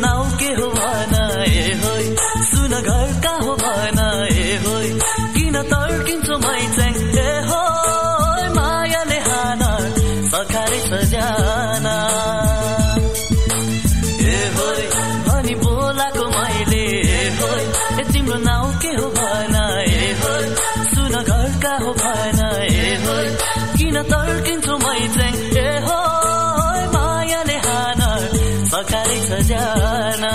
now के हो भन ए होइ सुन घर का हो भन ए होइ किन तर्किन्छौ मैचाङ ए होइ मायाले हान सखारै सजाना ए होइ भनी बोलाको मैले ए होइ तिम्रो नाउ के हो भन ए होइ सुन घर का हो भन ए होइ किन तर्किन्छौ मैचाङ ए होइ मायाले हान सखारै सजाना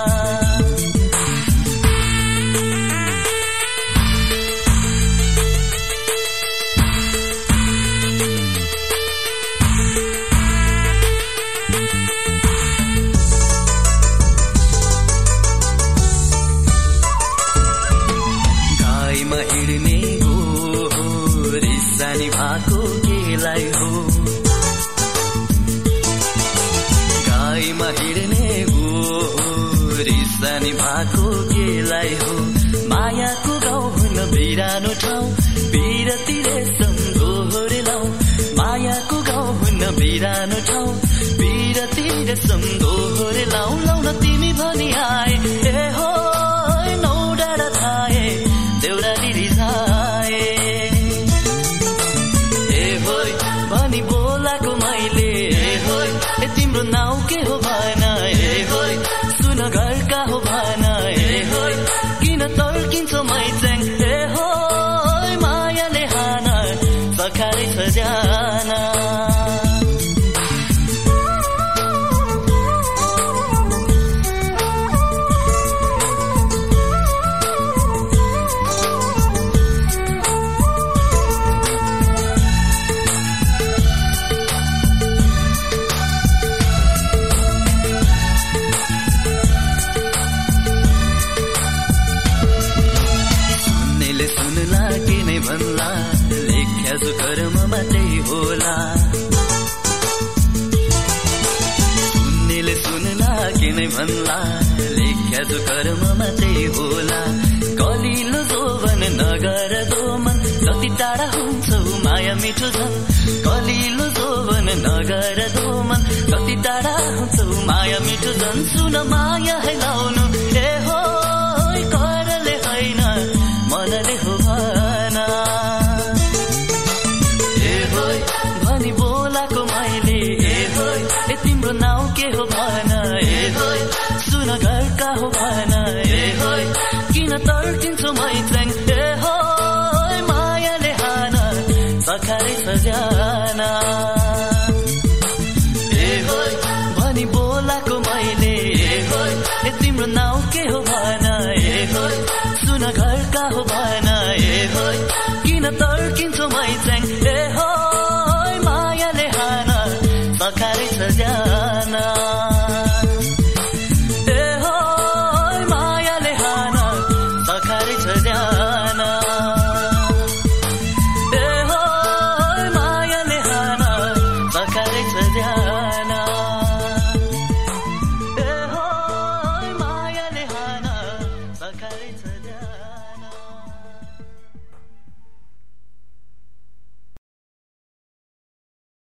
गाईमा हिँड्ने हो रिसानी भएको केलाई हो गाईमा हिँड्ने हो रिसानी भएको केलाई हो मायाको गाउँ हुन बिरानो ठाउँ बिरती रेशम दोहोरेलाउ मायाको गाउँ हुन बिरानो ठाउँ बिरती रेशम दोहोरेलाउ लाउन तिमी भनी आए ए हो नौ डाँडा थाए देउराली रिसाए ए होइ भनी बोलाको मैले ए होइ तिम्रो नाउ के हो भन ए होइ सुन घर का हो भन ए होइ किन तर्किन्छौ मैचाङ ए होइ मायाले हान सखारै सजाना भन्ला लेख्या जो कर्ममा त्यही होला सुन्नेले सुन्ला के नै भन्ला लेख्या जो कर्ममा त्यही होला कलिलो जोवन नगर दोमन जति टाढा हुन्छौ माया मिठो झन् कलिलो जोवन नगर दोमन जति टाढा हुन्छौ माया मिठो झन् सुन माया है लाउनु